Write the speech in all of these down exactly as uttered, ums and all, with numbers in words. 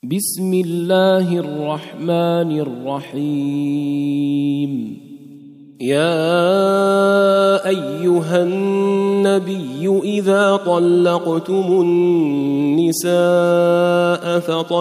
بسم الله الرحمن الرحيم. يا أيها النبي إذا طلقتم النساء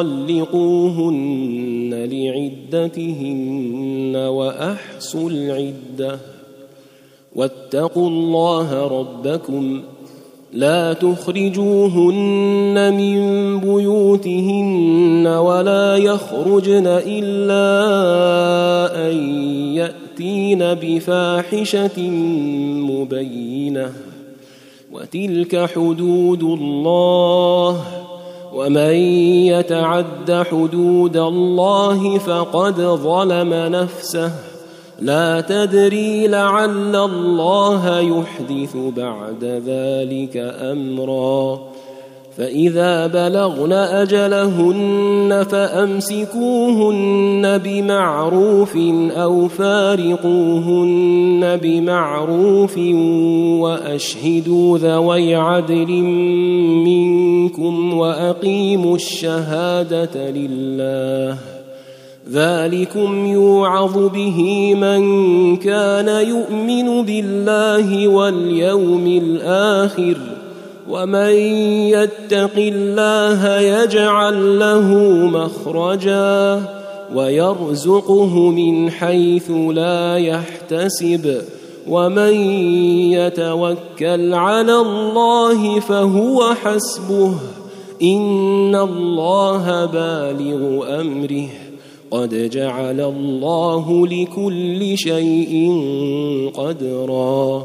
فطلقوهن لعدتهن وأحصوا العدة واتقوا الله ربكم لا تخرجوهن من بيوتهن ولا يخرجن إلا أن يأتين بفاحشة مبينة وتلك حدود الله ومن يتعد حدود الله فقد ظلم نفسه لا تدري لعل الله يحدث بعد ذلك أمرا. فإذا بلغن أجلهن فأمسكوهن بمعروف أو فارقوهن بمعروف وأشهدوا ذوي عدل منكم وأقيموا الشهادة لله ذلكم يوعظ به من كان يؤمن بالله واليوم الآخر ومن يتق الله يجعل له مخرجا ويرزقه من حيث لا يحتسب ومن يتوكل على الله فهو حسبه إن الله بالغ أمره قد جعل الله لكل شيء قدرا.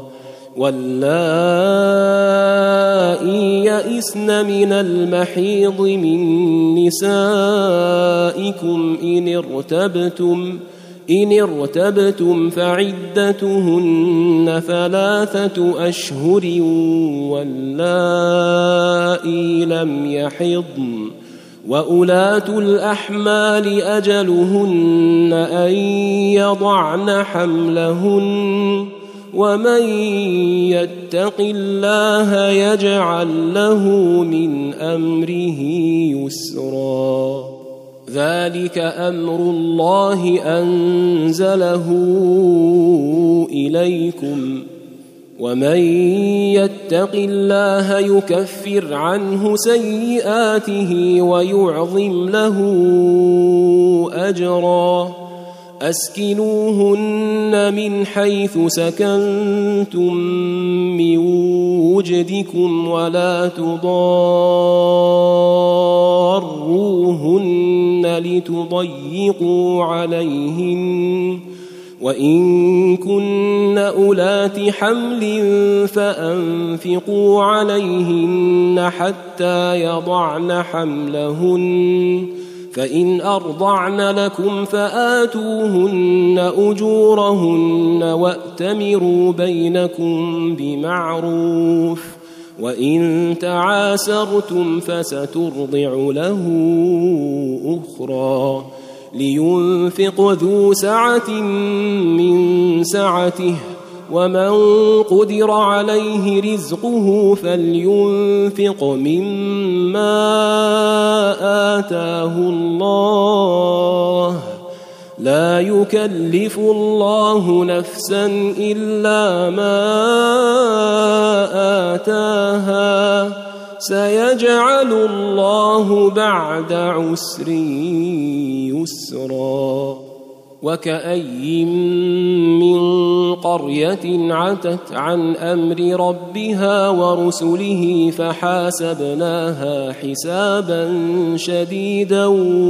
واللائي يئسن من المحيض من نسائكم إن ارتبتم إن ارتبتم فعدتهن ثلاثة أشهر واللائي لم يحضن وأولاة الأحمال أجلهن أن يضعن حملهن ومن يتق الله يجعل له من أمره يسرا. ذلك أمر الله أنزله إليكم ومن يتق الله يكفر عنه سيئاته ويعظم له أجرا. أسكنوهن من حيث سكنتم من وجدكم ولا تضاروهن لتضيقوا عليهن وإن كن أولات حمل فأنفقوا عليهن حتى يضعن حملهن فإن أرضعن لكم فآتوهن أجورهن وأتمروا بينكم بمعروف وإن تعاسرتم فسترضع له أخرى لينفق ذو سعة من سعته ومن قدر عليه رزقه فلينفق مما آتاه الله لا يكلف الله نفسا إلا ما آتاها سيجعل الله بعد عسر يسرا. وكأي من قرية عتت عن أمر ربها ورسله فحاسبناها حسابا شديدا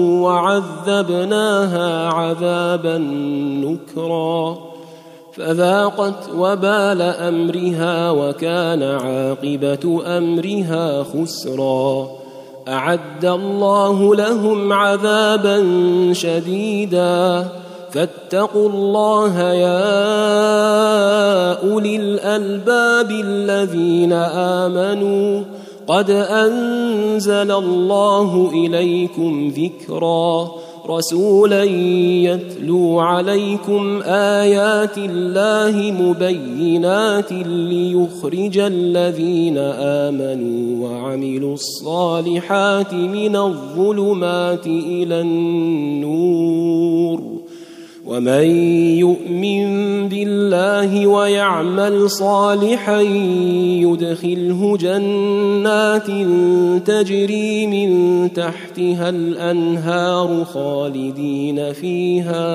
وعذبناها عذابا نكرا فذاقت وبال أمرها وكان عاقبة أمرها خسرا. أعد الله لهم عذابا شديدا فاتقوا الله يا أولي الألباب الذين آمنوا قد أنزل الله إليكم ذكرا. رسولا يتلو عليكم آيات الله مبينات ليخرج الذين آمنوا وعملوا الصالحات من الظلمات إلى النور ومن يؤمن بالله ويعمل صالحا يدخله جنات تجري من تحتها الأنهار خالدين فيها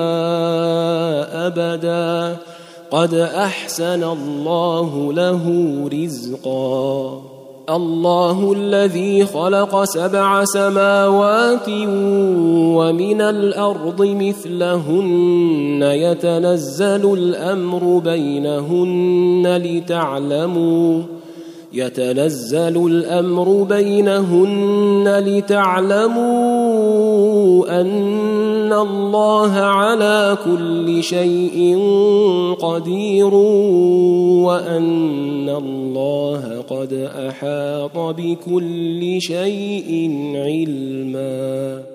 أبدا قد أحسن الله له رزقا الله الذي خلق سبع سماوات ومن الأرض مثلهن يتنزل الأمر بينهن لتعلموا يتنزل الأمر بينهن لتعلموا أن الله على كل شيء قدير وأن الله قد أحاط بكل شيء علما.